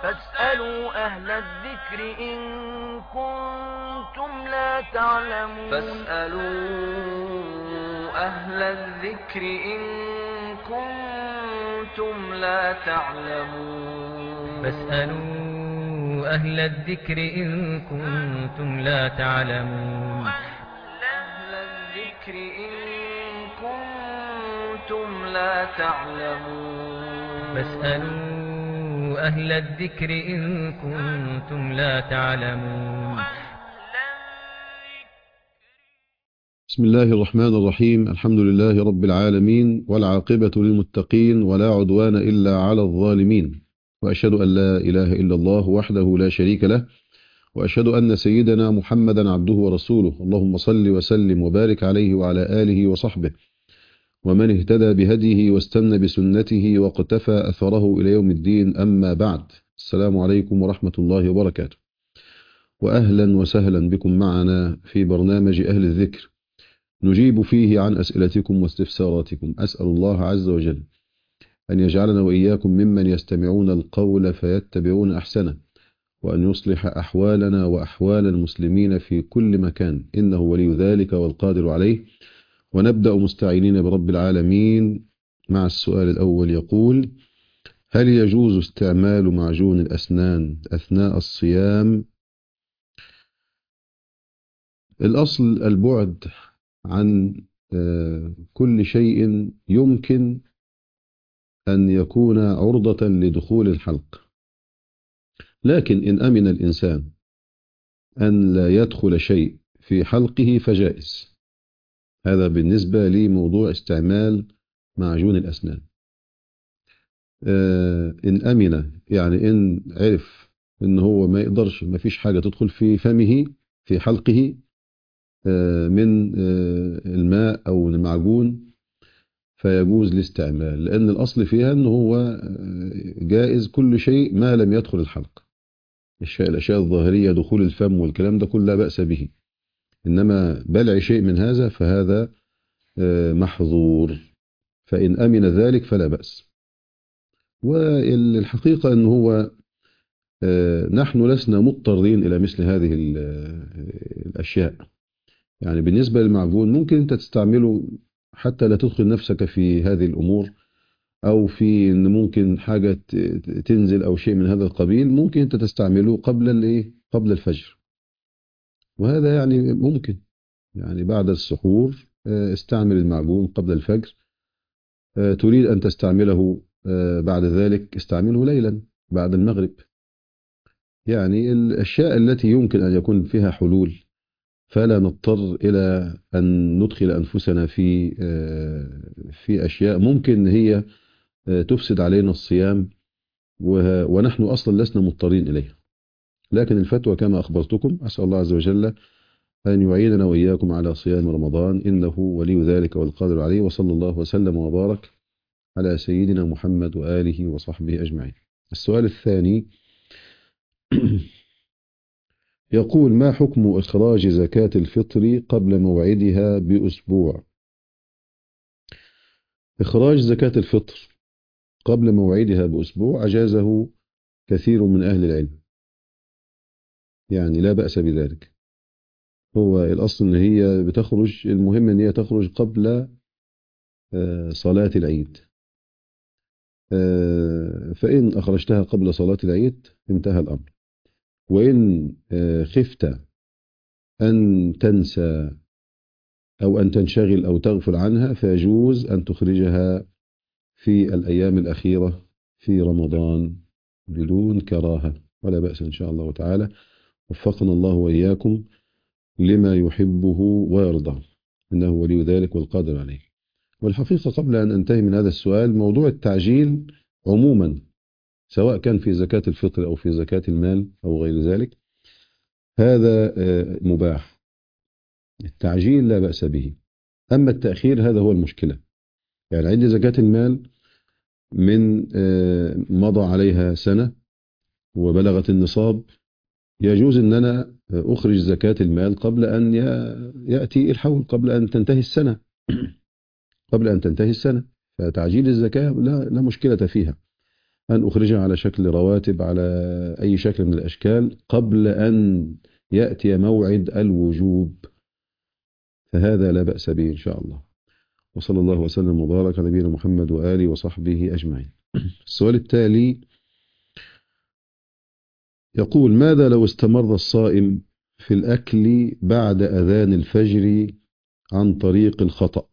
فاسألوا أهل الذكر إن كنتم لا تعلمون. فاسألوا أهل الذكر إن كنتم لا تعلمون. فاسألوا أهل الذكر إن كنتم لا تعلمون. أهل الذكر إن كنتم لا تعلمون. فاسألوا أهل الذكر إن كنتم لا تعلمون. بسم الله الرحمن الرحيم. الحمد لله رب العالمين، والعاقبة للمتقين، ولا عدوان إلا على الظالمين، وأشهد أن لا إله إلا الله وحده لا شريك له، وأشهد أن سيدنا محمدا عبده ورسوله. اللهم صل وسلم وبارك عليه وعلى آله وصحبه ومن اهتدى بهديه واستنى بسنته واقتفى أثره إلى يوم الدين. أما بعد، السلام عليكم ورحمة الله وبركاته، وأهلا وسهلا بكم معنا في برنامج أهل الذكر، نجيب فيه عن أسئلتكم واستفساراتكم. أسأل الله عز وجل أن يجعلنا وإياكم ممن يستمعون القول فيتبعون أحسنه، وأن يصلح أحوالنا وأحوال المسلمين في كل مكان، إنه ولي ذلك والقادر عليه. ونبدأ مستعينين برب العالمين مع السؤال الأول، يقول: هل يجوز استعمال معجون الأسنان أثناء الصيام؟ الأصل البعد عن كل شيء يمكن أن يكون عرضة لدخول الحلق، لكن إن أمن الإنسان أن لا يدخل شيء في حلقه فجائز. هذا بالنسبة لموضوع استعمال معجون الأسنان. إن أمن، يعني إن عرف إن هو ما يقدرش، ما فيش حاجة تدخل في فمه في حلقه من الماء أو المعجون، فيجوز الاستعمال، لأن الأصل فيها أنه هو جائز كل شيء ما لم يدخل الحلق. الأشياء الظاهرية، دخول الفم والكلام ده كله لا بأس به، إنما بلع شيء من هذا فهذا محظور، فإن أمن ذلك فلا بأس. والحقيقة أنه هو نحن لسنا مضطرين إلى مثل هذه الأشياء. يعني بالنسبة للمعجون ممكن أنت تستعمله حتى لا تدخل نفسك في هذه الأمور، أو في إن ممكن حاجة تنزل أو شيء من هذا القبيل، ممكن أنت تستعمله قبل الفجر، وهذا يعني ممكن، يعني بعد السحور استعمل المعجون قبل الفجر. تريد أن تستعمله بعد ندخل استعمله ليلا بعد المغرب. يعني الأشياء التي يمكن أن يكون فيها حلول فلا نضطر إلى أن ندخل أنفسنا في أشياء ممكن هي تفسد علينا الصيام، ونحن أصلا لسنا مضطرين إليها. لكن الفتوى كما أخبرتكم، أسأل الله عز وجل أن يعيننا وإياكم على صيام رمضان، إنه ولي ذلك والقادر عليه. وصلى الله وسلم وبارك على سيدنا محمد وآله وصحبه أجمعين. السؤال الثاني يقول: ما حكم إخراج زكاة الفطر قبل موعدها بأسبوع؟ إخراج زكاة الفطر قبل موعدها بأسبوع أجازه كثير من أهل العلم، يعني لا بأس بذلك. هو الأصل أن هي بتخرج، المهم أن هي تخرج قبل صلاة العيد، فإن أخرجتها قبل صلاة العيد انتهى الأمر. وإن خفت أن تنسى أو أن تنشغل أو تغفل عنها، فيجوز أن تخرجها في الأيام الأخيرة في رمضان بدون كراهة، ولا بأس إن شاء الله تعالى. وفقنا الله وإياكم لما يحبه ويرضى، إنه ولي ذلك والقادر عليه. والحقيقة قبل أن أنتهي من هذا السؤال، موضوع التعجيل عموما سواء كان في زكاة الفطر أو في زكاة المال أو غير ذلك، هذا مباح. التعجيل لا بأس به، أما التأخير هذا هو المشكلة. يعني عندي زكاة المال من مضى عليها سنة وبلغت النصاب، يجوز أن أنا أخرج زكاة المال قبل أن يأتي الحول، قبل أن تنتهي السنة فتعجيل الزكاة لا مشكلة فيها. أن أخرجها على شكل رواتب، على أي شكل من الأشكال، قبل أن يأتي موعد الوجوب، فهذا لا بأس به إن شاء الله. وصلى الله وسلم وبارك على نبينا محمد وآله وصحبه أجمعين. السؤال التالي يقول: ماذا لو استمر الصائم في الأكل بعد أذان الفجر عن طريق الخطأ؟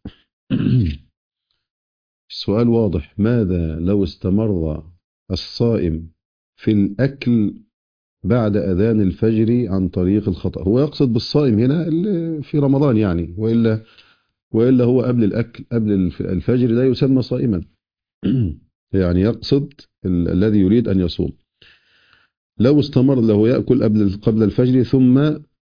السؤال واضح. ماذا لو استمر الصائم في الأكل بعد أذان الفجر عن طريق الخطأ؟ هو يقصد بالصائم هنا اللي في رمضان يعني، وإلا هو قبل الأكل قبل الفجر لا يسمى صائما. يعني يقصد الذي يريد أن يصوم. لو استمر له يأكل قبل الفجر، ثم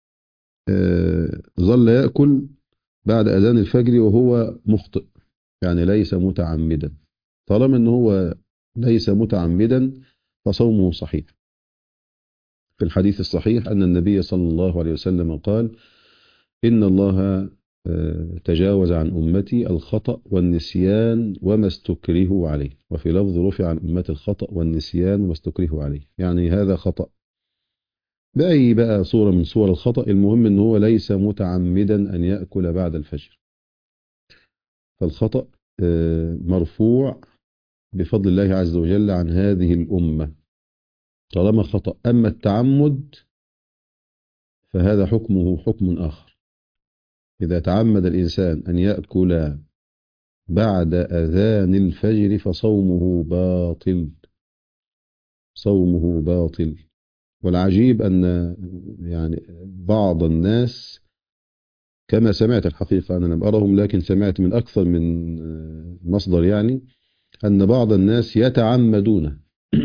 ظل يأكل بعد أذان الفجر وهو مخطئ، يعني ليس متعمدا. طالما أنه هو ليس متعمدا فصومه صحيح. في الحديث الصحيح أن النبي صلى الله عليه وسلم قال: إن الله تجاوز عن أمتي الخطأ والنسيان وما استكرهوا عليه. وفي لفظ: رفع عن أمتي الخطأ والنسيان وما استكرهوا عليه. يعني هذا خطأ بأي بقى صورة من صور الخطأ، المهم أنه هو ليس متعمدا أن يأكل بعد الفجر. فالخطأ مرفوع بفضل الله عز وجل عن هذه الأمة طالما خطأ. أما التعمد فهذا حكمه حكم آخر. إذا تعمد الإنسان أن يأكل بعد أذان الفجر فصومه باطل، صومه باطل. والعجيب أن يعني بعض الناس، كما سمعت الحقيقة، أنا لم أرهم لكن سمعت من أكثر من مصدر، يعني أن بعض الناس يتعمدون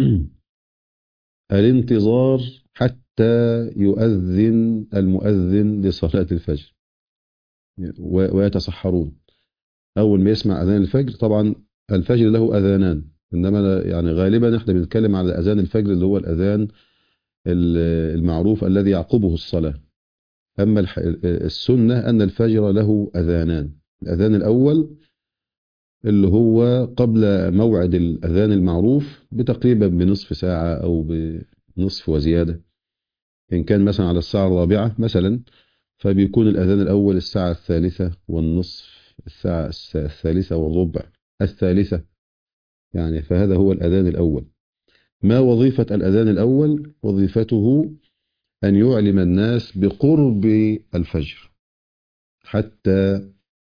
الانتظار حتى يؤذن المؤذن لصلاة الفجر ويتسحرون. أول ما يسمع أذان الفجر، طبعا الفجر له أذانان، إنما يعني غالبا احنا بنتكلم على أذان الفجر اللي هو الأذان المعروف الذي يعقبه الصلاة. أما السنة أن الفجر له أذانان. الأذان الأول اللي هو قبل موعد الأذان المعروف بتقريبا بنصف ساعة أو بنصف وزيادة، إن كان مثلا على الساعة 4 مثلا، فبيكون الأذان الأول الساعة 3:30، الساعة 3:43، 3:00 يعني. فهذا هو الأذان الأول. ما وظيفة الأذان الأول؟ وظيفته أن يعلم الناس بقرب الفجر حتى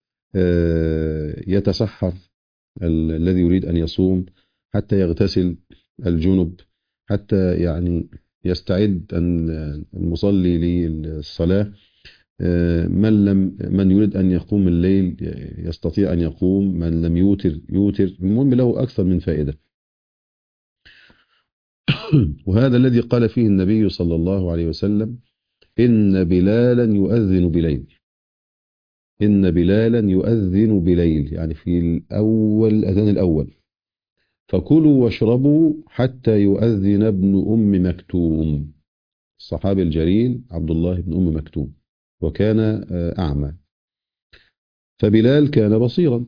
يتسحر الذي يريد أن يصوم، حتى يغتسل الجنب، حتى يعني يستعد المصلي للصلاة. من يريد أن يقوم الليل يستطيع أن يقوم، من لم يوتر يوتر. المهم له أكثر من فائدة. وهذا الذي قال فيه النبي صلى الله عليه وسلم: إن بلالا يؤذن بليل. إن بلالا يؤذن بليل، يعني في الأذان الأول. فكلوا واشربوا حتى يؤذن ابن أم مكتوم. الصحابي الجليل عبد الله بن أم مكتوم، وكان أعمى، فبلال كان بصيرا،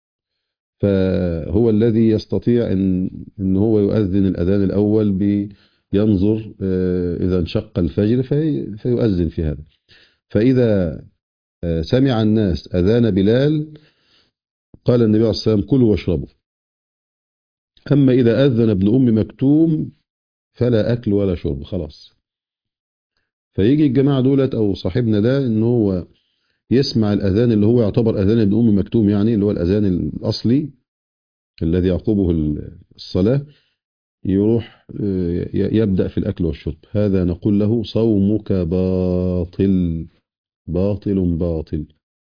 فهو الذي يستطيع إن هو يؤذن الأذان الأول، بينظر إذا انشق الفجر فيؤذن في هذا. فإذا سمع الناس أذان بلال قال النبي عليه الصلاة والسلام: كلوا واشربوا. أما إذا أذن ابن أم مكتوم فلا أكل ولا شرب، خلاص. فيجي الجماعة دولت أو صاحبنا ده إن هو يسمع الأذان اللي هو يعتبر أذان ابن أم مكتوم، يعني اللي هو الأذان الأصلي الذي يعقبه الصلاة، يروح يبدأ في الأكل والشرب. هذا نقول له: صومك باطل باطل باطل.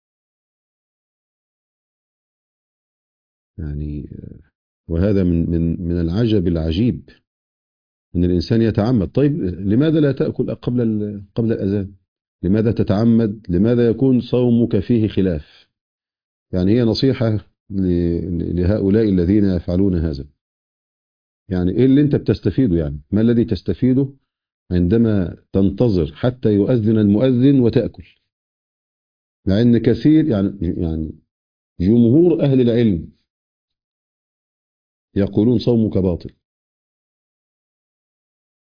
يعني وهذا من العجب العجيب أن الإنسان يتعمد. طيب لماذا لا تأكل قبل الأذان؟ لماذا تتعمد؟ لماذا يكون صومك فيه خلاف؟ يعني هي نصيحة لهؤلاء الذين يفعلون هذا. يعني إيه اللي أنت بتستفيده؟ يعني ما الذي تستفيده عندما تنتظر حتى يؤذن المؤذن وتأكل؟ مع أن كثير يعني جمهور أهل العلم يقولون صومك باطل.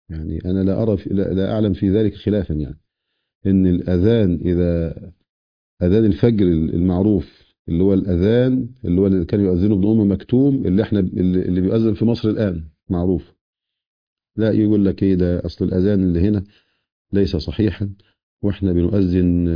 يعني أنا لا أرى لا أعلم في ذلك خلافا، يعني إن الأذان إذا أذان الفجر المعروف اللي هو الأذان اللي كان يؤذنه ابن أم مكتوم، اللي احنا اللي بيؤذن في مصر الآن معروف، لا يقول لك ايه ده، أصل الأذان اللي هنا ليس صحيحا، واحنا بنؤذن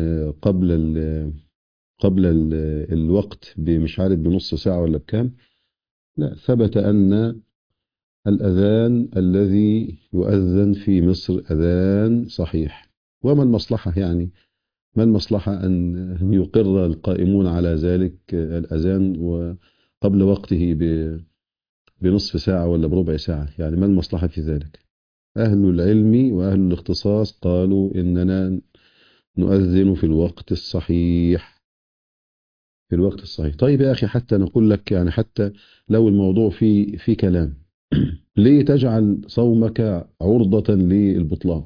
قبل الوقت مش عارف بنص ساعة ولا بكام. لا، ثبت أن الأذان الذي يؤذن في مصر أذان صحيح. وما المصلحة يعني، ما المصلحة أن يقر القائمون على ذلك الأذان وقبل وقته بنصف ساعة ولا بربع ساعة؟ يعني ما المصلحة في ذلك؟ أهل العلم وأهل الاختصاص قالوا إننا نؤذن في الوقت الصحيح، في الوقت الصحيح. طيب يا أخي، حتى نقول لك يعني، حتى لو الموضوع في كلام ليه تجعل صومك عرضة للبطلان؟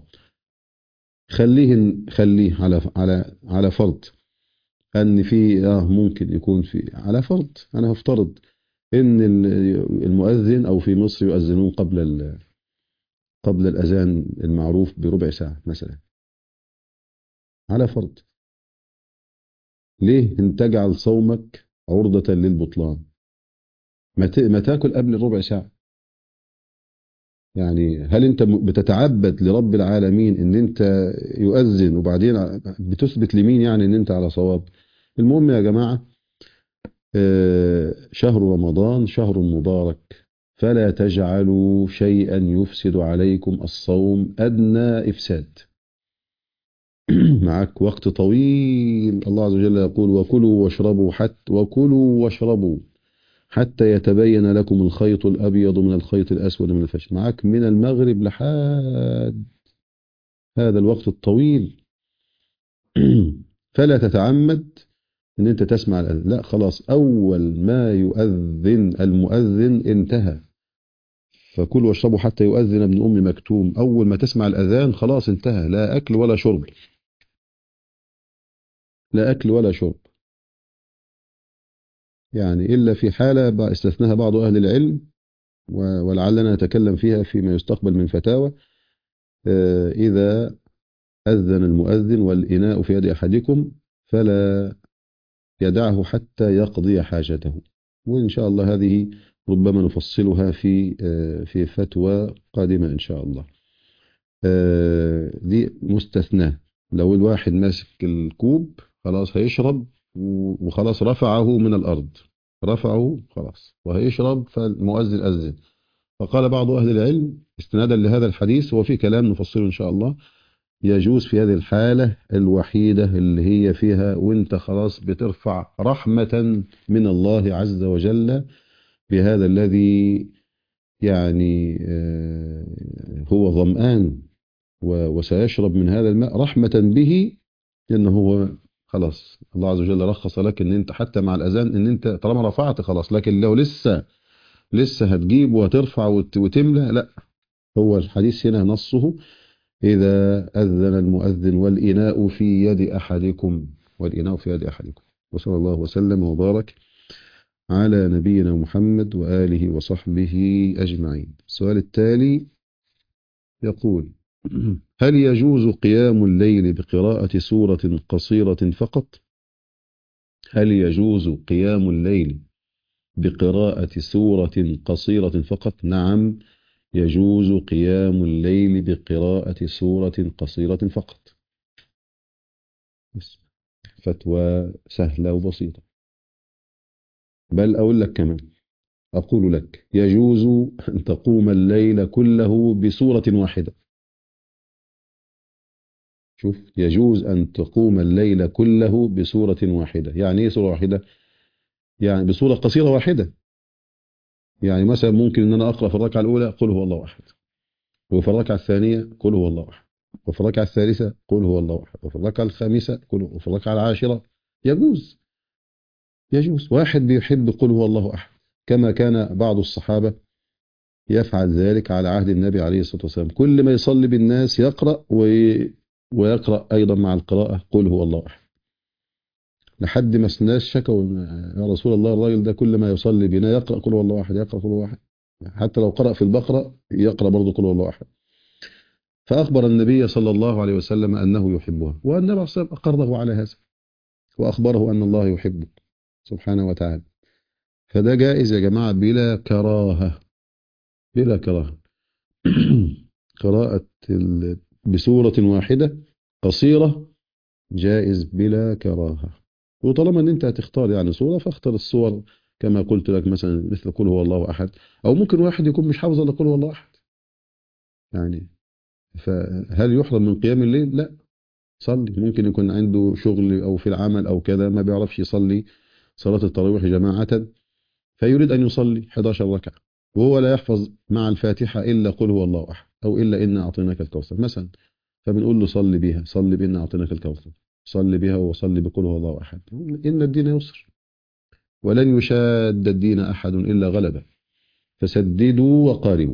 خليه على فرض ان في ممكن يكون في، على فرض انا هفترض ان المؤذن او في مصر يؤذنون قبل الاذان المعروف بربع ساعة مثلا، على فرض، ليه ان تجعل صومك عرضة للبطلان؟ ما تاكل قبل الربع ساعة. يعني هل انت بتتعبد لرب العالمين ان انت يؤذن وبعدين بتثبت لمين يعني ان انت على صواب؟ المهم يا جماعة، شهر رمضان شهر مبارك، فلا تجعلوا شيئا يفسد عليكم الصوم أدنى إفساد. معك وقت طويل، الله عز وجل يقول وكلوا واشربوا حتى يتبين لكم الخيط الأبيض من الخيط الأسود من الفجر. معك من المغرب لحد هذا الوقت الطويل. فلا تتعمد ان انت تسمع الاذان، لا خلاص، اول ما يؤذن المؤذن انتهى. فكلوا واشربوا حتى يؤذن ابن ام مكتوم، اول ما تسمع الاذان خلاص انتهى، لا اكل ولا شرب، لا اكل ولا شرب. يعني الا في حاله استثناها بعض اهل العلم ولعلنا نتكلم فيها فيما يستقبل من فتاوى، اذا اذن المؤذن والاناء في يد احدكم فلا يدعه حتى يقضي حاجته. وإن شاء الله هذه ربما نفصلها في فتوى قادمة إن شاء الله. دي مستثنى، لو الواحد ماسك الكوب خلاص هيشرب وخلاص رفعه من الأرض، رفعه خلاص وهيشرب، فالمؤذن أذن. فقال بعض أهل العلم استنادا لهذا الحديث، وفي كلام نفصله إن شاء الله، يجوز في هذه الحالة الوحيدة اللي هي فيها وانت خلاص بترفع رحمة من الله عز وجل بهذا الذي يعني هو ظمآن وسيشرب من هذا الماء رحمة به، لأنه هو خلاص الله عز وجل رخص لك ان انت حتى مع الأذان ان انت طالما رفعت خلاص. لكن لو لسه هتجيب وترفع وتملى، لا، هو الحديث هنا نصه إذا أذن المؤذن والإناء في يد أحدكم، والإناء في يد أحدكم. وصلى الله وسلم وبارك على نبينا محمد وآله وصحبه أجمعين. السؤال التالي يقول: هل يجوز قيام الليل بقراءة سورة قصيرة فقط؟ هل يجوز قيام الليل بقراءة سورة قصيرة فقط؟ نعم، يجوز قيام الليل بقراءة سورة قصيرة فقط. فتوى سهلة وبسيطة. بل أقول لك كمان، أقول لك يجوز أن تقوم الليل كله بسورة واحدة. شوف، يجوز أن تقوم الليل كله بسورة واحدة. يعني إيه سورة واحدة؟ يعني بسورة قصيرة واحدة. يعني مثلا ممكن أن أنا أقرأ في الركعة الأولى قل هو الله أحد، وفي الركعة الثانية قل هو الله أحد، وفي الركعة الثالثة قل هو الله أحد، وفي الركعة الخامسة قل، وفي الركعة العاشرة. يجوز. واحد بيحب قل هو الله أحد، كما كان بعض الصحابة يفعل ذلك على عهد النبي عليه الصلاة والسلام. كل ما يصلي بالناس يقرأ ويقرأ أيضا مع القراءة قل هو الله أحد، لحد ما الناس شكوا يا رسول الله الراجل ده كل ما يصلي بنا يقرأ قل هو الله أحد، يقرأ قل هو الله أحد، حتى لو قرأ في البقرة يقرأ برضه قل هو الله أحد. فأخبر النبي صلى الله عليه وسلم أنه يحبها، والنبي صلى الله عليه وسلم أقره على هذا وأخبره أن الله يحبه سبحانه وتعالى. فده جائز يا جماعة بلا كراهة، بلا كراهة. قراءة بسورة واحدة قصيرة جائز بلا كراهة. وطالما ان انت هتختار يعني سورة، فاختر الصور كما قلت لك، مثلا مثل قل هو الله احد، او ممكن واحد يكون مش حافظ الا قل هو الله احد يعني. فهل يحرم من قيام الليل؟ لا، صلي. ممكن يكون عنده شغل او في العمل او كذا ما بيعرفش يصلي صلاة التراويح جماعة، فيريد ان يصلي 11 ركعة وهو لا يحفظ مع الفاتحة الا قل هو الله احد او الا انا اعطيناك الكوثر مثلا، فبنقول له صلي بيها، صلي بإنا أعطيناك الكوثر، صلي بها وصلي بقول هو الله أحد. إن الدين يسر ولن يشاد الدين أحد إلا غلبه، فسددوا وقاربوا.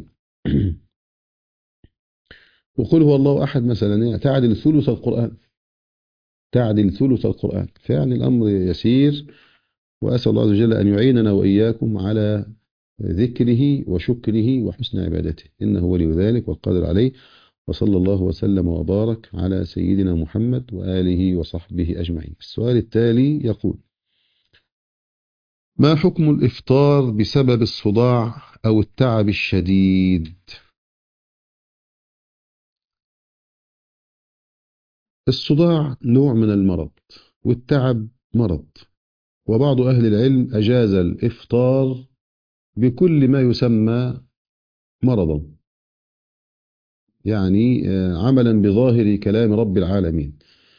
وقل هو الله أحد مثلا تعدل ثلث القرآن، تعدل ثلث القرآن. فيعني الأمر يسير، وأسأل الله عز وجل أن يعيننا وإياكم على ذكره وشكره وحسن عبادته، إنه ولي ذلك والقادر عليه. وصلى الله وسلم وبارك على سيدنا محمد وآله وصحبه أجمعين. السؤال التالي يقول: ما حكم الإفطار بسبب الصداع أو التعب الشديد؟ الصداع نوع من المرض، والتعب مرض، وبعض أهل العلم أجاز الإفطار بكل ما يسمى مرضا، يعني عملا بظاهر كلام رب العالمين.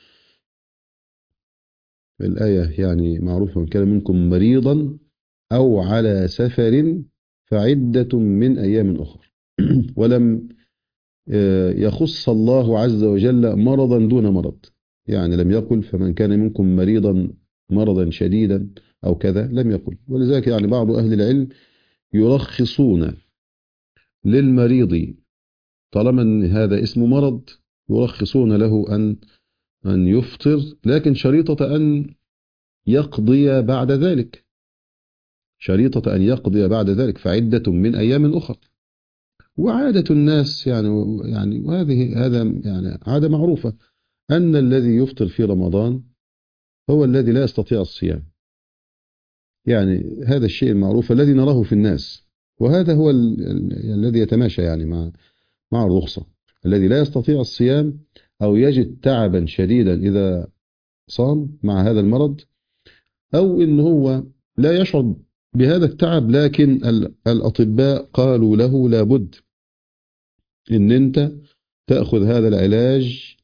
الآية يعني معروفة: من كان منكم مريضا أو على سفر فعدة من أيام أخرى. ولم يخص الله عز وجل مرضا دون مرض، يعني لم يقل فمن كان منكم مريضا مرضا شديدا أو كذا، لم يقل. ولذلك يعني بعض أهل العلم يرخصون للمريض طالما أن هذا اسم مرض، يرخصون له أن يفطر، لكن شريطة أن يقضي بعد ذلك، شريطة أن يقضي بعد ذلك فعدة من أيام أخرى. وعادة الناس يعني هذا يعني عادة معروفة، أن الذي يفطر في رمضان هو الذي لا يستطيع الصيام، يعني هذا الشيء المعروف الذي نراه في الناس، وهذا هو الذي يتماشى يعني مع الرخصة. الذي لا يستطيع الصيام أو يجد تعبا شديدا إذا صام مع هذا المرض، أو إن هو لا يشعر بهذا التعب، لكن الأطباء قالوا له لابد إن أنت تأخذ هذا العلاج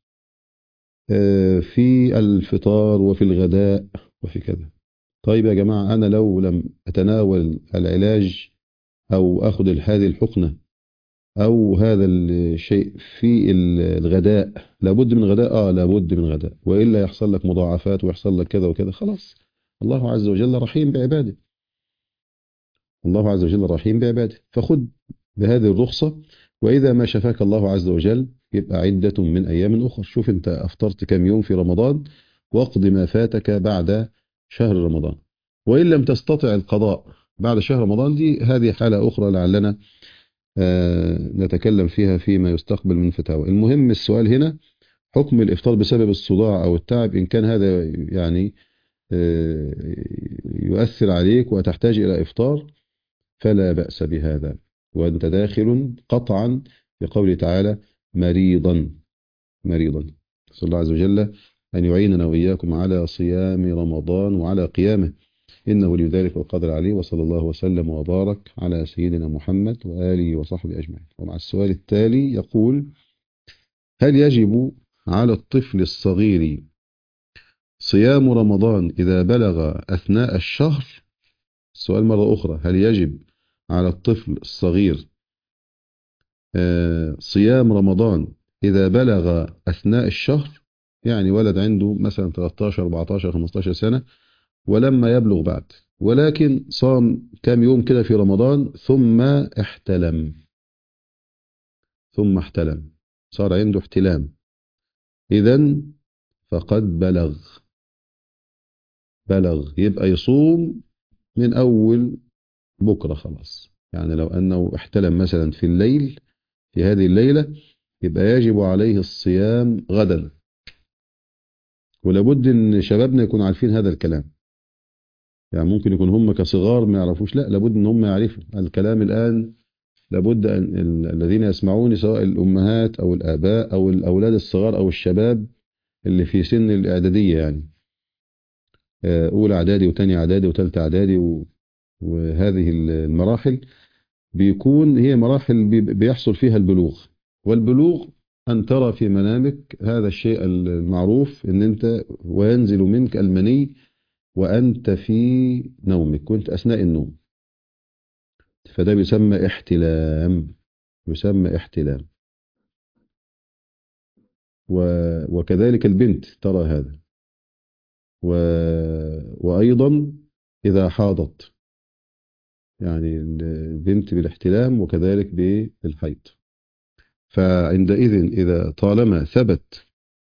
في الفطار وفي الغداء وفي كذا. طيب يا جماعة، أنا لو لم أتناول العلاج أو أخذ هذه الحقنة أو هذا الشيء في الغداء، لابد من غداء؟ لابد من غداء، وإلا يحصل لك مضاعفات ويحصل لك كذا وكذا. خلاص، الله عز وجل رحيم بعباده، الله عز وجل رحيم بعباده، فخذ بهذه الرخصة. وإذا ما شفاك الله عز وجل يبقى عدة من أيام أخرى. شوف أنت أفطرت كم يوم في رمضان، واقض ما فاتك بعد شهر رمضان. وإن لم تستطع القضاء بعد شهر رمضان، هذه حالة أخرى لعلنا نتكلم فيها فيما يستقبل من فتاوى. المهم السؤال هنا حكم الإفطار بسبب الصداع أو التعب، إن كان هذا يعني يؤثر عليك وتحتاج إلى إفطار فلا بأس بهذا، وأنت داخل قطعا بقوله تعالى مريضا. مريضا. نسأل الله عز وجل أن يعيننا وإياكم على صيام رمضان وعلى قيامه، إنه ولي ذلك والقادر عليه. وصلى الله وسلم وبارك على سيدنا محمد وآله وصحبه أجمعين. ومع السؤال التالي يقول: هل يجب على الطفل الصغير صيام رمضان إذا بلغ أثناء الشهر؟ السؤال مرة أخرى: هل يجب على الطفل الصغير صيام رمضان إذا بلغ أثناء الشهر؟ يعني ولد عنده مثلا 13 14 15 سنة ولما يبلغ بعد، ولكن صام كام يوم كده في رمضان ثم احتلم، صار عنده احتلام، إذن فقد بلغ يبقى يصوم من أول بكرة خلاص. يعني لو أنه احتلم مثلا في الليل، في هذه الليلة، يبقى يجب عليه الصيام غدا. ولابد ان شبابنا يكونوا عارفين هذا الكلام. يعني ممكن يكون هم كصغار ما يعرفوش، لا، لابد ان هم يعرفوا الكلام الآن. لابد أن الذين يسمعون سواء الأمهات أو الآباء أو الأولاد الصغار أو الشباب اللي في سن الإعدادية، يعني أولى إعدادي وتاني إعدادي وتالتة إعدادي وهذه المراحل بيكون هي مراحل بيحصل فيها البلوغ. والبلوغ أن ترى في منامك هذا الشيء المعروف، أن أنت وينزل منك المني وأنت في نومك، وأنت أثناء النوم. فده بيسمى احتلام، يسمى احتلام. وكذلك البنت ترى هذا. وأيضا إذا حاضت، يعني البنت بالاحتلام وكذلك بالحيض. فعندئذ إذا طالما ثبت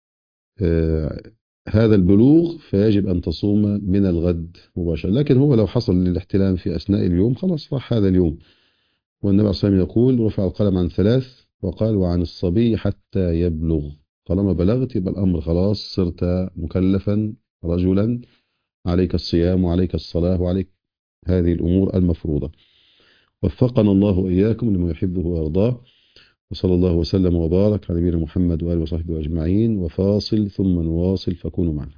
هذا البلوغ فيجب أن تصوم من الغد مباشرة. لكن هو لو حصل الاحتلام في أثناء اليوم خلاص راح هذا اليوم. والنبي صلى الله عليه وسلم يقول: رفع القلم عن 3، وقال: وعن الصبي حتى يبلغ. طالما بلغت يبقى الأمر خلاص، صرت مكلفا رجلا، عليك الصيام وعليك الصلاة وعليك هذه الأمور المفروضة. وفقنا الله وإياكم لما يحبه ويرضاه. وصلى الله وسلم وبارك على نبينا محمد وآله وصحبه أجمعين. وفاصل ثم نواصل، فكونوا معنا.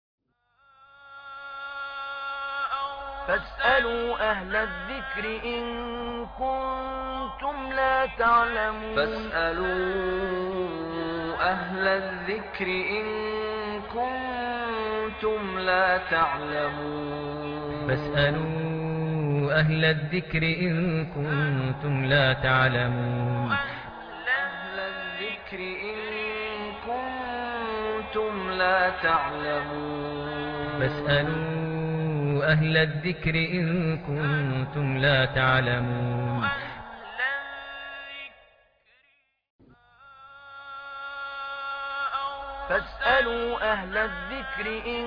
فاسألوا أهل الذكر إن كنتم لا تعلمون. فاسألوا أهل الذكر إن كنتم لا تعلمون. فاسألوا أهل الذكر إن كنتم لا تعلمون. أهل الذكر إن كنتم لا تعلمون. فاسألوا أهل الذكر إن كنتم لا تعلمون. فاسألوا أهل الذكر إن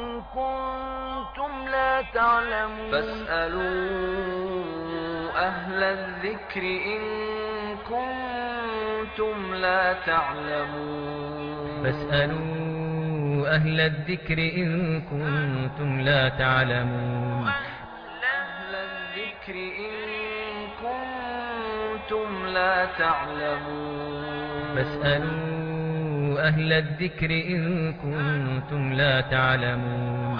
كنتم لا تعلمون. فاسألوا أهل الذكر إن كنتم لا تعلمون. فاسألوا أهل الذكر إن كنتم لا تعلمون. أهل الذكر إن كنتم لا تعلمون. فاسألوا أهل الذكر إن كنتم لا تعلمون.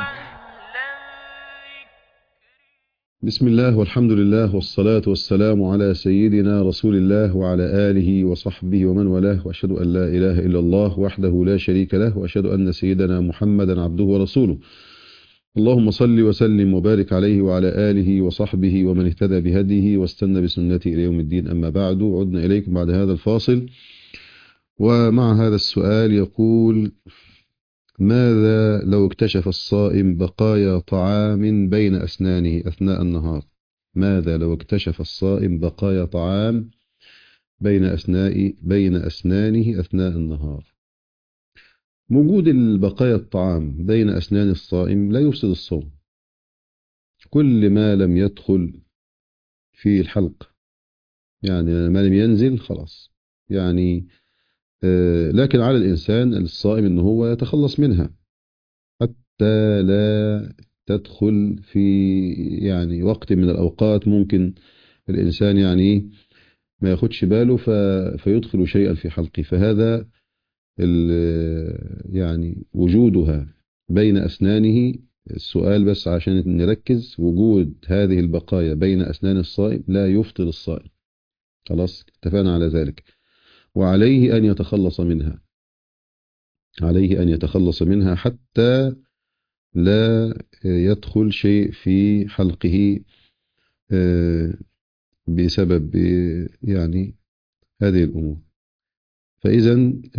بسم الله والحمد لله والصلاة والسلام على سيدنا رسول الله وعلى آله وصحبه ومن والاه، وأشهد أن لا إله إلا الله وحده لا شريك له، وأشهد أن سيدنا محمدا عبده ورسوله. اللهم صل وسلم وبارك عليه وعلى آله وصحبه ومن اهتدى بهديه واستنى بسنته إلى يوم الدين. أما بعد، عدنا إليكم بعد هذا الفاصل، ومع هذا السؤال يقول: ماذا لو اكتشف الصائم بقايا طعام بين أسنانه أثناء النهار؟ ماذا لو اكتشف الصائم بقايا طعام بين أسنانه أثناء النهار؟ وجود البقايا الطعام بين أسنان الصائم لا يفسد الصوم، كل ما لم يدخل في الحلق، يعني ما لم ينزل خلاص. يعني لكن على الإنسان الصائم أنه هو يتخلص منها حتى لا تدخل في يعني وقت من الأوقات ممكن الإنسان يعني ما ياخدش باله فيدخل شيئا في حلقه. فهذا يعني وجودها بين أسنانه، السؤال بس عشان نركز، وجود هذه البقايا بين أسنان الصائم لا يفطر الصائم، خلاص اتفقنا على ذلك. وعليه أن يتخلص منها، عليه أن يتخلص منها حتى لا يدخل شيء في حلقه بسبب يعني هذه الأمور. فإذا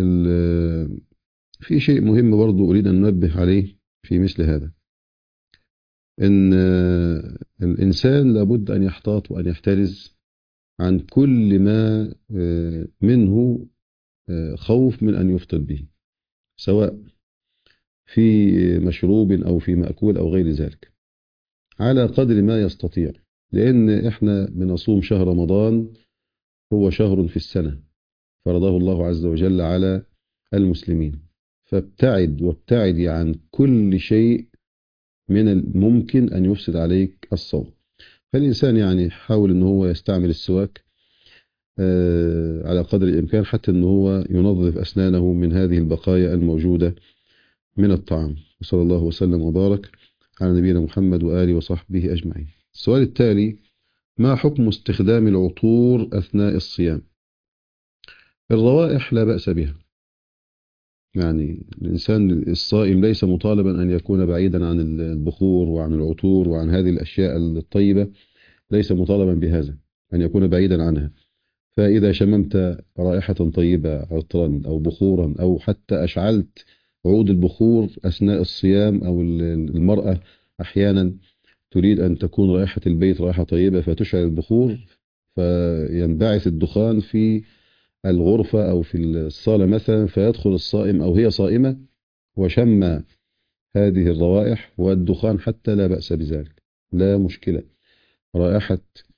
في شيء مهم برضو أريد أن ننبه عليه في مثل هذا، إن الإنسان لابد أن يحتاط وأن يحترز عن كل ما منه خوف من أن يفطر به، سواء في مشروب أو في مأكول أو غير ذلك، على قدر ما يستطيع. لأن إحنا بنصوم شهر رمضان، هو شهر في السنة، فرضه الله عز وجل على المسلمين. فابتعد وابتعد عن كل شيء من الممكن أن يفسد عليك الصوم. فالإنسان يعني حاول أن هو يستعمل السواك على قدر الإمكان، حتى أن هو ينظف أسنانه من هذه البقايا الموجودة من الطعام. وصلى الله وسلم وبارك على نبينا محمد وآله وصحبه أجمعين. السؤال التالي: ما حكم استخدام العطور أثناء الصيام؟ الروائح لا بأس بها، يعني الإنسان الصائم ليس مطالبا أن يكون بعيدا عن البخور وعن العطور وعن هذه الأشياء الطيبة، ليس مطالبا بهذا، أن يكون بعيدا عنها. فإذا شممت رائحة طيبة عطرا أو بخورا، أو حتى أشعلت عود البخور أثناء الصيام، أو المرأة أحيانا تريد أن تكون رائحة البيت رائحة طيبة فتشعل البخور، فينبعث الدخان في الغرفة أو في الصالة مثلا، فيدخل الصائم أو هي صائمة وشم هذه الروائح والدخان حتى، لا بأس بذلك، لا مشكلة. رائحة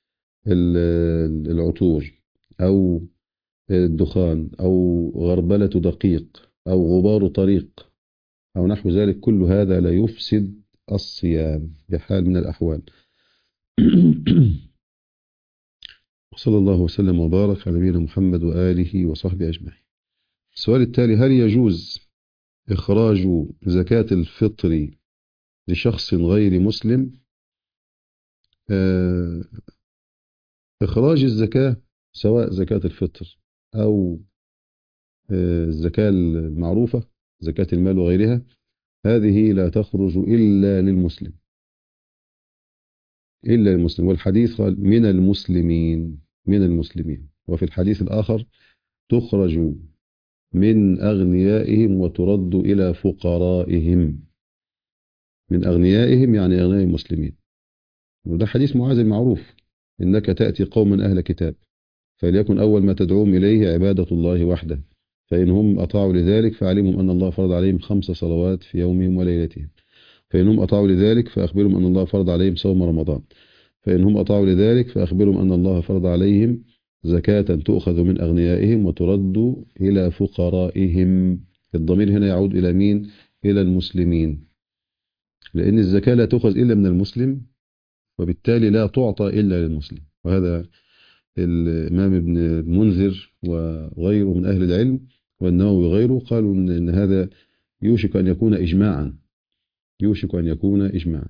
العطور أو الدخان أو غربلة دقيق أو غبار طريق أو نحو ذلك، كل هذا لا يفسد الصيام بحال من الأحوال. وصلى الله وسلم وبارك على نبينا محمد وآله وصحبه أجمعين. السؤال التالي: هل يجوز إخراج زكاة الفطر لشخص غير مسلم؟ إخراج الزكاة سواء زكاة الفطر أو الزكاة المعروفة زكاة المال وغيرها، هذه لا تخرج إلا للمسلم، إلا المسلم. والحديث قال من المسلمين، من المسلمين. وفي الحديث الآخر: تخرج من أغنيائهم وترد إلى فقرائهم. من أغنيائهم يعني أغنياء المسلمين. وده حديث معاذ المعروف: إنك تأتي قوما أهل كتاب فليكن أول ما تدعوهم إليه عبادة الله وحده، فإن هم أطاعوا لذلك فعلمهم أن الله فرض عليهم 5 صلوات في يومهم وليلتهم، فإن هم أطاعوا لذلك فأخبرهم أن الله فرض عليهم صوم رمضان، فإن هم أطاعوا لذلك فأخبرهم أن الله فرض عليهم زكاة تؤخذ من أغنيائهم وترد إلى فقرائهم. الضمير هنا يعود إلى مين؟ إلى المسلمين، لأن الزكاة لا تؤخذ إلا من المسلم، وبالتالي لا تعطى إلا للمسلم. وهذا الإمام ابن المنذر وغيره من أهل العلم والنووي وغيره قالوا إن هذا يوشك أن يكون إجماعا، يوشك أن يكون إجماعا.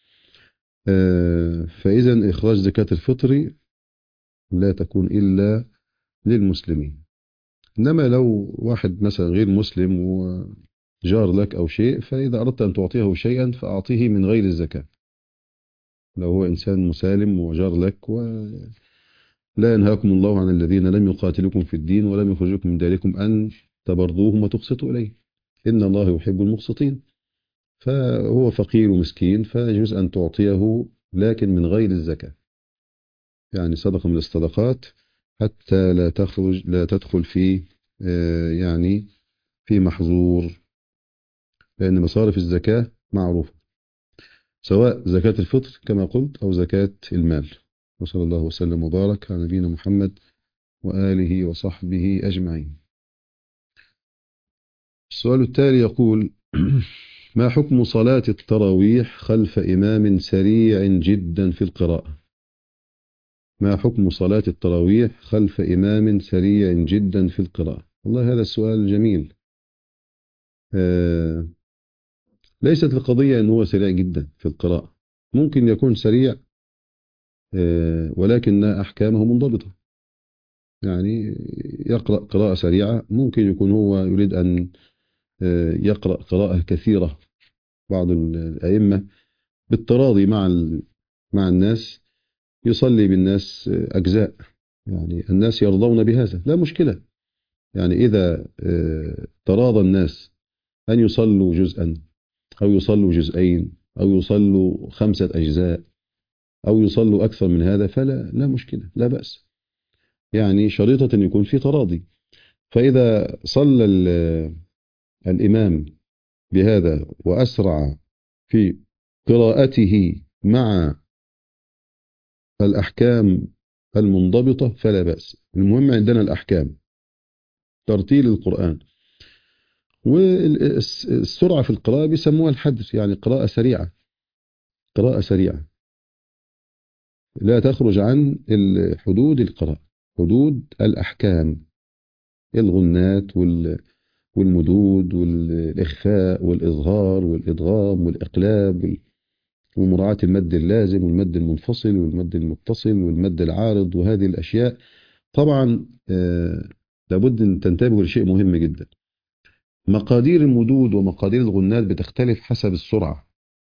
فإذا إخراج زكاة الفطر لا تكون إلا للمسلمين. إنما لو واحد مثلا غير مسلم وجار لك أو شيء، فإذا أردت أن تعطيه شيئا فأعطيه من غير الزكاة. لو هو إنسان مسالم وجار لك، لا ينهاكم الله عن الذين لم يقاتلوكم في الدين ولم يخرجوكم من ديركم أن تبرضوهم وتقسطوا إليه إن الله يحب المقسطين. فهو فقير ومسكين فيجوز أن تعطيه، لكن من غير الزكاة، يعني صدقة من الصدقات، حتى لا تدخل في يعني في محظور، لأن مصارف الزكاة معروفة، سواء زكاة الفطر كما قلت أو زكاة المال. وصلى الله وسلم وبارك على نبينا محمد وآله وصحبه أجمعين. السؤال التالي يقول: ما حكم صلاة التراويح خلف إمام سريع جدا في القراءة؟ ما حكم صلاة التراويح خلف إمام سريع جدا في القراءة؟ والله هذا السؤال جميل. ليست القضية أنه هو سريع جدا في القراءة، ممكن يكون سريع ولكن أحكامه منضبطة، يعني يقرأ قراءة سريعة، ممكن يكون هو يريد أن يقرأ قراءة كثيرة. بعض الأئمة بالتراضي مع الناس يصلي بالناس أجزاء، يعني الناس يرضون بهذا، لا مشكلة. يعني إذا تراضى الناس أن يصلوا جزءا أو يصلوا جزئين أو يصلوا 5 أجزاء أو يصلوا أكثر من هذا، لا مشكلة، لا بأس، يعني شريطة أن يكون في تراضي. فإذا صلى الإمام بهذا وأسرع في قراءته مع الأحكام المنضبطة فلا بأس. المهم عندنا الأحكام، ترتيل القرآن. والسرعة في القراءة بيسموها الحدر، يعني قراءة سريعة، قراءة سريعة لا تخرج عن حدود القراءة، حدود الأحكام، الغنات والمدود والإخفاء والإظهار والإدغام والإقلاب ومراعاة المد اللازم والمد المنفصل والمد المتصل والمد العارض، وهذه الأشياء طبعا لابد أن تنتبهوا لشيء مهم جدا. مقادير المدود ومقادير الغنات بتختلف حسب السرعة.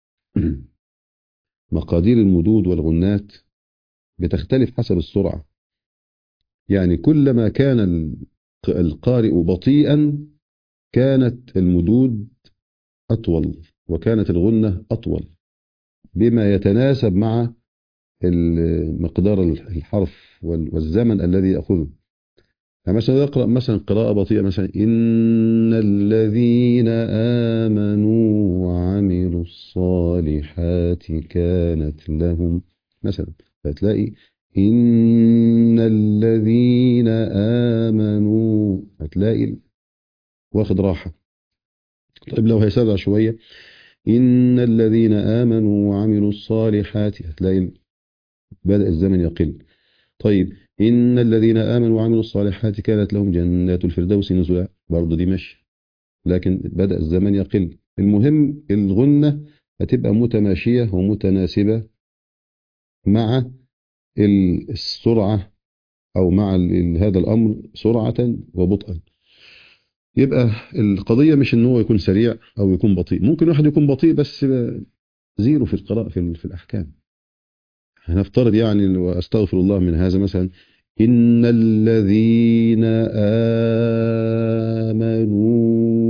مقادير المدود والغنات بتختلف حسب السرعة، يعني كلما كان القارئ بطيئا كانت المدود أطول وكانت الغنة أطول، بما يتناسب مع مقدار الحرف والزمن الذي يأخذه. يعني مثلا يقرأ مثلا قراءة بطيئة، مثلا إن الذين آمنوا وعملوا الصالحات كانت لهم مثلا، فتلاقي إن الذين آمنوا، هتلاقي واخد راحة. طيب لو هيسرع شوية، إن الذين آمنوا وعملوا الصالحات، هتلاقي بدأ الزمن يقل. طيب إن الذين آمنوا وعملوا الصالحات كانت لهم جنات الفردوس نزلا، برضه دي ماشي، لكن بدأ الزمن يقل. المهم الغنة هتبقى متماشية ومتناسبة مع السرعة، أو مع هذا الأمر سرعة وبطئا. يبقى القضية مش إن هو يكون سريع أو يكون بطيء، ممكن واحد يكون بطيء بس زيرو في القراءة في الأحكام. هنفترض يعني، وأستغفر الله من هذا، مثلا إن الذين آمنوا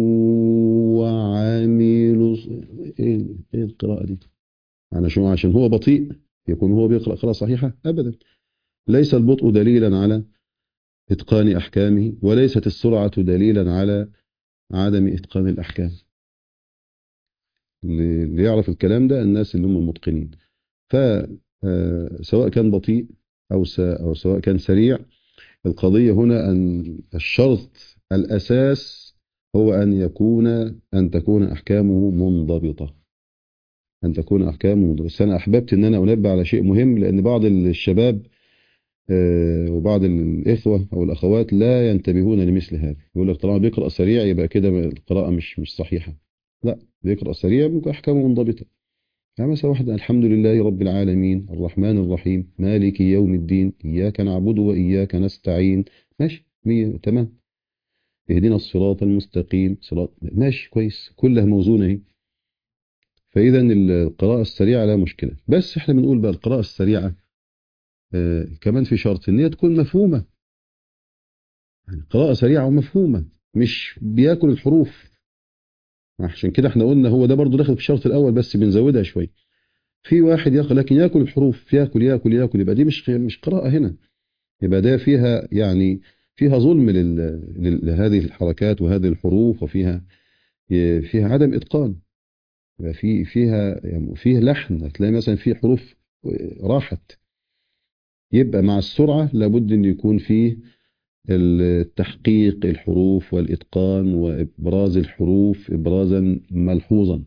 وعملوا إيه القراءة دي؟ عشان هو بطيء يكون هو بيقرأ قراءة صحيحة؟ أبدا. ليس البطء دليلا على إتقان أحكامه، وليست السرعة دليلا على عدم إتقان الأحكام. اللي يعرف الكلام ده الناس اللي هم المتقنين. فسواء كان بطيء أو سواء كان سريع، القضية هنا أن الشرط الأساس هو أن تكون أحكامه منضبطة، أن تكون أحكامه منضبطة. بس أنا أحببت أن أنا أنبه على شيء مهم، لأن بعض الشباب وبعض الإخوة أو الأخوات لا ينتبهون لمثل هذا. يقول لك طالما بيقرأ سريع يبقى كده القراءة مش صحيحة. لا، بيقرأ سريع ممكن أحكامه منضبطة. يعني مثلا واحد الحمد لله رب العالمين الرحمن الرحيم مالك يوم الدين إياك نعبد وإياك نستعين، ماشي 100 تمام. اهدنا الصراط المستقيم صراط، ماشي كويس، كلها موزونة اهي. فإذا القراءة السريعة لا مشكلة، بس احنا بنقول بقى القراءة السريعة كمان في شرط ان هي تكون مفهومة. يعني قراءة سريعة ومفهومة، مش بياكل الحروف. عشان كده احنا قلنا هو ده برضو داخل في الشرط الأول، بس بنزودها شوية. في واحد ياكل لكن ياكل الحروف، ياكل ياكل ياكل، يبقى دي مش قراءة هنا، يبقى ده فيها يعني فيها ظلم لهذه الحركات وهذه الحروف، فيها عدم إتقان. يبقى فيها لحن، هتلاقي مثلا في حروف راحت. يبقى مع السرعة لابد أن يكون فيه التحقيق الحروف والإتقان وإبراز الحروف إبرازا ملحوظا.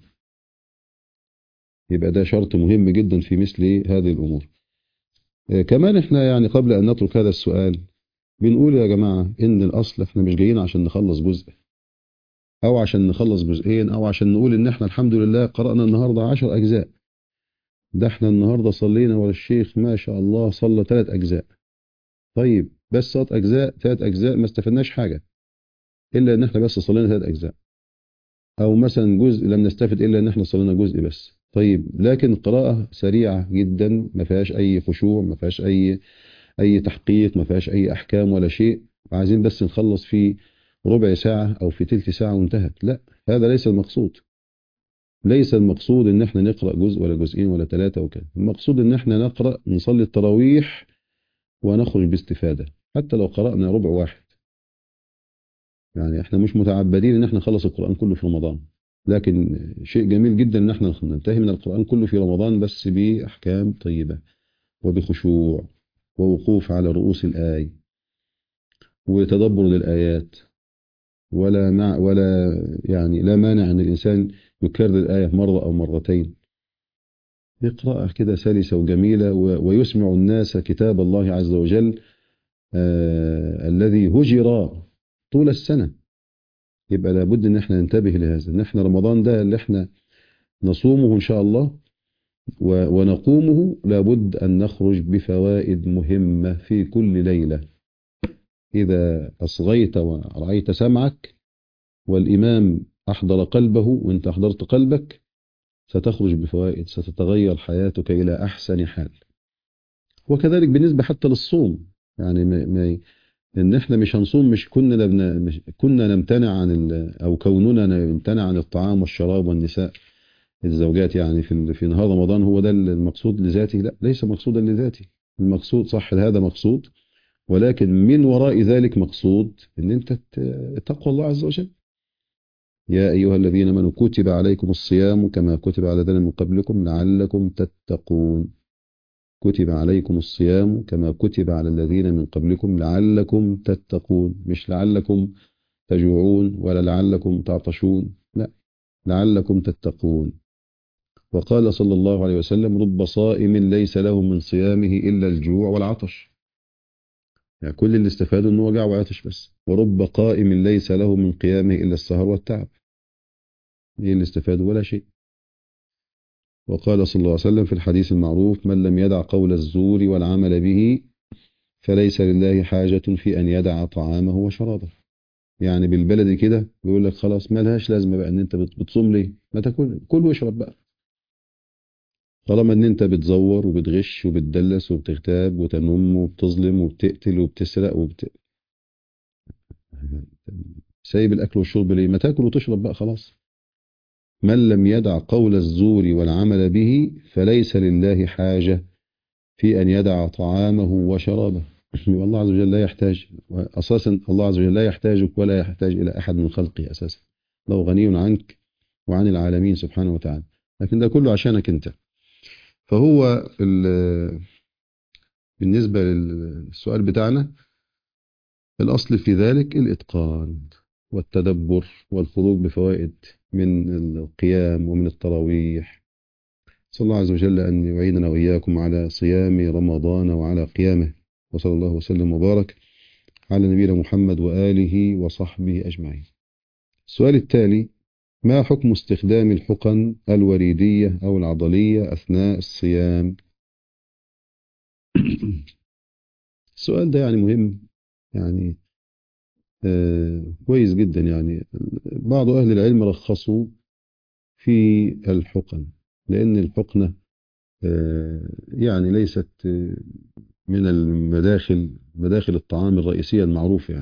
يبقى ده شرط مهم جدا في مثل هذه الأمور. كمان احنا يعني قبل أن نترك هذا السؤال بنقول يا جماعة إن الأصل احنا مش جايين عشان نخلص جزء أو عشان نخلص جزئين أو عشان نقول إن احنا الحمد لله قرأنا النهاردة 10 أجزاء. ده احنا النهاردة صلينا ورا الشيخ ما شاء الله صلى 3 أجزاء. طيب بس 3 أجزاء ما استفدناش حاجة إلا إن احنا بس صلينا 3 أجزاء، أو مثلا جزء لم نستفد إلا إن احنا صلينا جزء بس. طيب لكن القراءة سريعة جدا، ما فيهاش أي خشوع، ما فيهاش أي تحقيق، ما فيهاش أي أحكام ولا شيء، عايزين بس نخلص في ربع ساعة أو في تلت ساعة وانتهت. لا، هذا ليس المقصود. ليس المقصود إن احنا نقرأ جزء ولا جزئين ولا 3 وكذا. المقصود إن احنا نقرأ، نصلي التراويح ونخرج باستفادة، حتى لو قرأنا ربع واحد. يعني احنا مش متعبدين إن احنا نخلص القرآن كله في رمضان، لكن شيء جميل جدا إن احنا ننتهي من القرآن كله في رمضان، بس بأحكام طيبة وبخشوع ووقوف على رؤوس الآي وتدبر للآيات ولا يعني لا مانع أن الإنسان يكرر الآية مرة أو مرتين. اقرأها كده سلسة وجميلة ويسمع الناس كتاب الله عز وجل الذي هجر طول السنة. يبقى لابد ان احنا ننتبه لهذا، ان احنا رمضان ده اللي احنا نصومه ان شاء الله ونقومه، لابد ان نخرج بفوائد مهمة في كل ليلة. اذا اصغيت ورعيت سمعك والامام احضر قلبه وانت احضرت قلبك، ستخرج بفوائد، ستتغير حياتك الى احسن حال. وكذلك بالنسبة حتى للصوم، يعني ان احنا مش هنصوم، مش كنا نمتنع عن او كوننا نمتنع عن الطعام والشراب والنساء الزوجات يعني في نهار رمضان، هو ده المقصود لذاته؟ لا، ليس مقصودا لذاته. المقصود صح، هذا مقصود، ولكن من وراء ذلك مقصود ان انت تقوى الله عز وجل. يا ايها الذين امنوا كتب عليكم الصيام كما كتب على الذين من قبلكم لعلكم تتقون. كتب عليكم الصيام كما كتب على الذين من قبلكم لعلكم تتقون، مش لعلكم تجوعون ولا لعلكم تعطشون، لا، لعلكم تتقون. وقال صلى الله عليه وسلم رب صائم ليس له من صيامه إلا الجوع والعطش. يعني كل اللي استفادوا أنه جاع وعطش بس. ورب قائم ليس له من قيامه إلا السهر والتعب. ايه اللي استفادوا؟ ولا شيء. وقال صلى الله عليه وسلم في الحديث المعروف من لم يدع قول الزور والعمل به فليس لله حاجة في أن يدع طعامه وشرابه. يعني بالبلدي كده بيقول لك خلاص ما لهاش لازمة بقى ان انت بتصوم ليه؟ ما تاكل، كل واشرب بقى. طالما ان انت بتزور وبتغش وبتدلس وبتغتاب وتنم وبتظلم وبتقتل وبتسرق سايب الاكل والشرب ليه؟ ما تاكل وتشرب بقى خلاص. من لم يدع قول الزور والعمل به فليس لله حاجة في أن يدع طعامه وشرابه. الله عز وجل لا يحتاج، أساسا الله عز وجل لا يحتاجك ولا يحتاج إلى أحد من خلقه أساسا، الله غني عنك وعن العالمين سبحانه وتعالى، لكن ده كله عشانك أنت. فهو بالنسبة للسؤال بتاعنا، الأصل في ذلك الإتقان والتدبر والخروج بفوائد من القيام ومن التراويح. صلى الله عز وجل أن يعيننا وإياكم على صيام رمضان وعلى قيامه، وصلى الله وسلم وبارك على نبينا محمد وآله وصحبه أجمعين. السؤال التالي: ما حكم استخدام الحقن الوريدية أو العضلية أثناء الصيام؟ السؤال ده يعني مهم، يعني كويس جدا. يعني بعض أهل العلم رخصوا في الحقن، لأن الحقنة يعني ليست من مداخل الطعام الرئيسية المعروفة.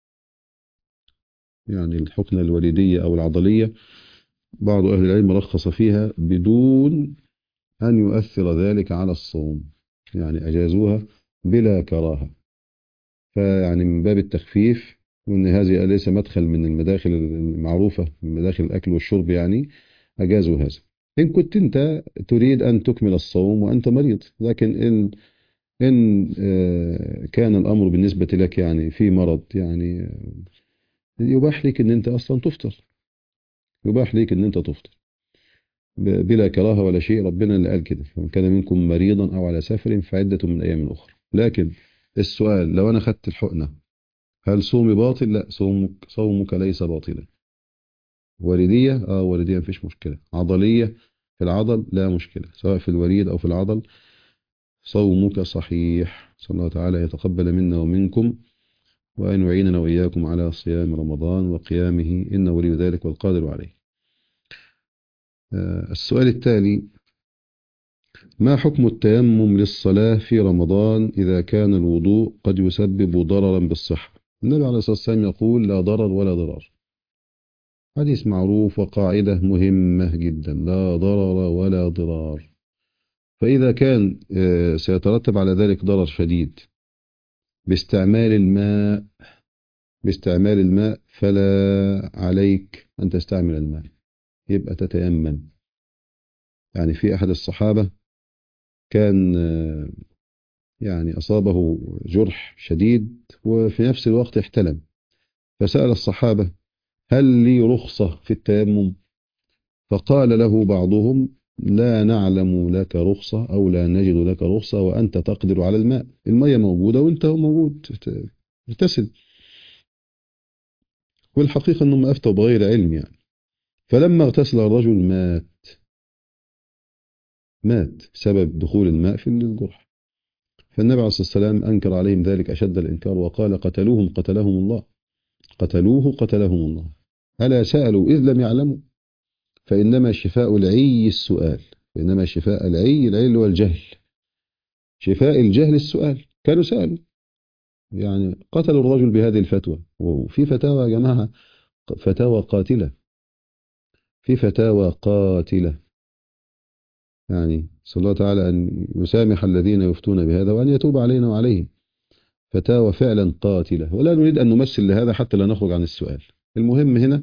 يعني الحقنة الوريدية أو العضلية بعض أهل العلم رخص فيها بدون أن يؤثر ذلك على الصوم، يعني أجازوها بلا كراهة. فيعني من باب التخفيف، وأن هذه ليس مدخل من المداخل المعروفة من مداخل الأكل والشرب، يعني أجازوا هذا إن كنت أنت تريد أن تكمل الصوم وأنت مريض. لكن إن كان الأمر بالنسبة لك يعني في مرض، يعني يباح لك أن أنت أصلا تفطر، يباح لك أن أنت تفطر بلا كراهة ولا شيء. ربنا اللي قال كده: فمن كان منكم مريضا أو على سفر فعدة من أيام أخرى. لكن السؤال: لو أنا خدت الحقنة هل صومي باطل؟ لا، صومك ليس باطلا. وردية وردية مفيش مشكلة. عضلية في العضل لا مشكلة، سواء في الوريد أو في العضل صومك صحيح. صلى الله تعالى يتقبل منا ومنكم، وأن يعيننا وإياكم على صيام رمضان وقيامه، إنه ولي ذلك والقادر عليه. السؤال التالي: ما حكم التيمم للصلاة في رمضان إذا كان الوضوء قد يسبب ضررا بالصحة؟ النبي عليه الصلاة والسلام يقول: لا ضرر ولا ضرار. حديث معروف وقاعدة مهمة جدا: لا ضرر ولا ضرار. فإذا كان سيترتب على ذلك ضرر شديد باستعمال الماء فلا عليك أن تستعمل الماء، يبقى تتيمم. يعني في أحد الصحابة كان يعني أصابه جرح شديد وفي نفس الوقت احتلم، فسأل الصحابة: هل لي رخصة في التيمم؟ فقال له بعضهم لا نعلم لك رخصة أو لا نجد لك رخصة وأنت تقدر على الماء، المية موجودة وأنت موجود اغتسل. والحقيقة أنهم أفتوا بغير علم يعني. فلما اغتسل الرجل مات بسبب دخول الماء في الجرح. فالنبي عليه الصلاة والسلام أنكر عليهم ذلك أشد الإنكار وقال قتلوهم قتلهم الله، قتلوه قتلهم الله. ألا سألوا إذ لم يعلموا؟ فإنما شفاء العي السؤال، إنما شفاء العي اللي هو الجهل، شفاء الجهل السؤال. كانوا سألوا يعني قتلوا الرجل بهذه الفتوى. وفي فتاوى يا جماعة، فتاوى قاتلة، في فتاوى قاتلة، يعني صلى الله تعالى أن يسامح الذين يفتون بهذا وأن يتوب علينا وعليهم. فتاوى فعلا قاتلة، ولا نريد أن نمثل لهذا حتى لا نخرج عن السؤال. المهم هنا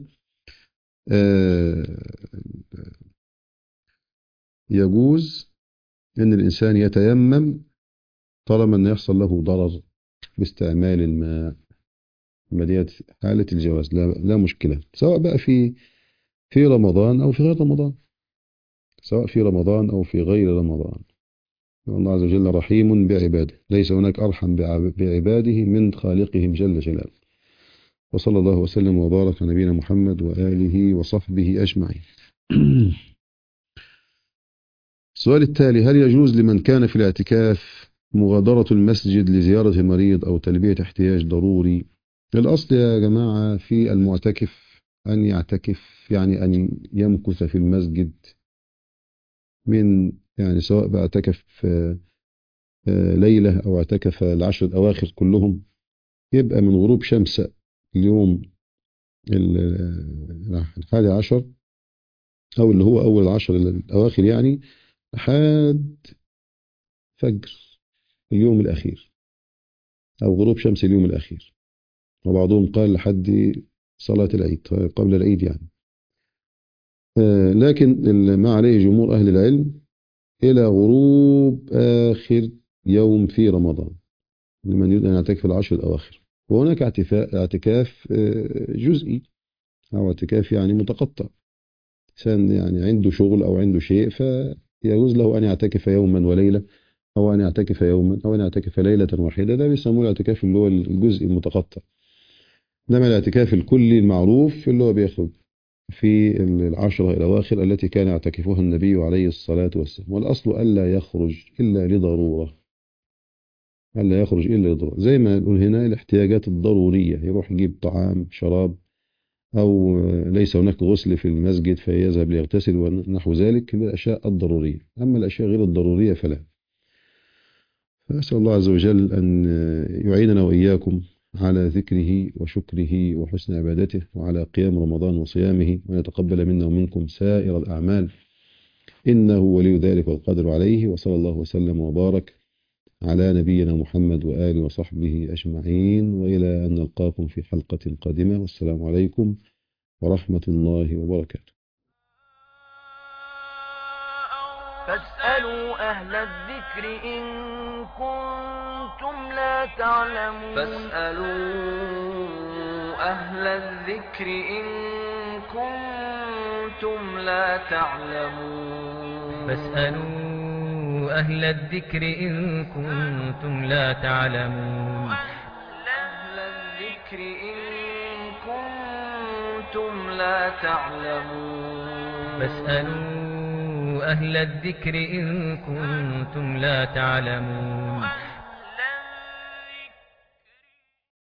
يجوز أن الإنسان يتيمم طالما أن يحصل له ضرر باستعمال الماء، مدية حالة الجواز لا مشكلة، سواء بقى في رمضان أو في غير رمضان، سواء في رمضان أو في غير رمضان. الله عز وجل رحيم بعباده، ليس هناك أرحم بعباده من خالقهم جل جلاله. وصلى الله وسلم وبارك على نبينا محمد وآله وصحبه أجمعين. السؤال التالي: هل يجوز لمن كان في الاعتكاف مغادرة المسجد لزيارة مريض أو تلبية احتياج ضروري؟ الأصل يا جماعة في المعتكف أن يعتكف، يعني أن يمكث في المسجد من يعني سواء بقى اعتكف ليلة أو اعتكف العشر الأواخر كلهم، يبقى من غروب شمس اليوم 11 أو اللي هو أول 10 الأواخر يعني لحد فجر اليوم الأخير أو غروب شمس اليوم الأخير، وبعضهم قال لحد صلاة العيد قبل العيد يعني. لكن ما عليه جمهور أهل العلم إلى غروب آخر يوم في رمضان لمن يريد أن يعتكف العشر الأواخر. وهناك اعتكاف جزئي أو اعتكاف يعني متقطع، إنسان يعني عنده شغل أو عنده شيء فيجوز له أن يعتكف يوما وليلة أو أن يعتكف يوما أو أن يعتكف ليلة واحدة، ده بيسموه الاعتكاف اللي هو الجزء المتقطع. إنما الاعتكاف الكلي المعروف اللي هو بياخد في العشرة الأواخر التي كان يعتكفها النبي عليه الصلاة والسلام. والأصل ألا يخرج إلا لضرورة، ألا يخرج إلا لضرورة، زي ما نقول هنا الاحتياجات الضرورية، يروح يجيب طعام شراب، أو ليس هناك غسل في المسجد فيذهب ليغتسل ونحو ذلك، الأشياء الضرورية. أما الأشياء غير الضرورية فلا. فأسأل الله عز وجل أن يعيننا وإياكم على ذكره وشكره وحسن عبادته وعلى قيام رمضان وصيامه، ويتقبل منا ومنكم سائر الأعمال، إنه ولي ذلك والقادر عليه. وصلى الله وسلم وبارك على نبينا محمد وآله وصحبه أجمعين، وإلى أن نلقاكم في حلقة قادمة، والسلام عليكم ورحمة الله وبركاته. فاسألوا أهل الذكر إن كنتم لا تعلمون. فاسألوا أهل الذكر إن كنتم لا تعلمون. فاسألوا أهل الذكر إن كنتم لا تعلمون. أهل الذكر إن كنتم لا تعلمون. فاسألوا أهل الذكر إن كنتم لا تعلمون.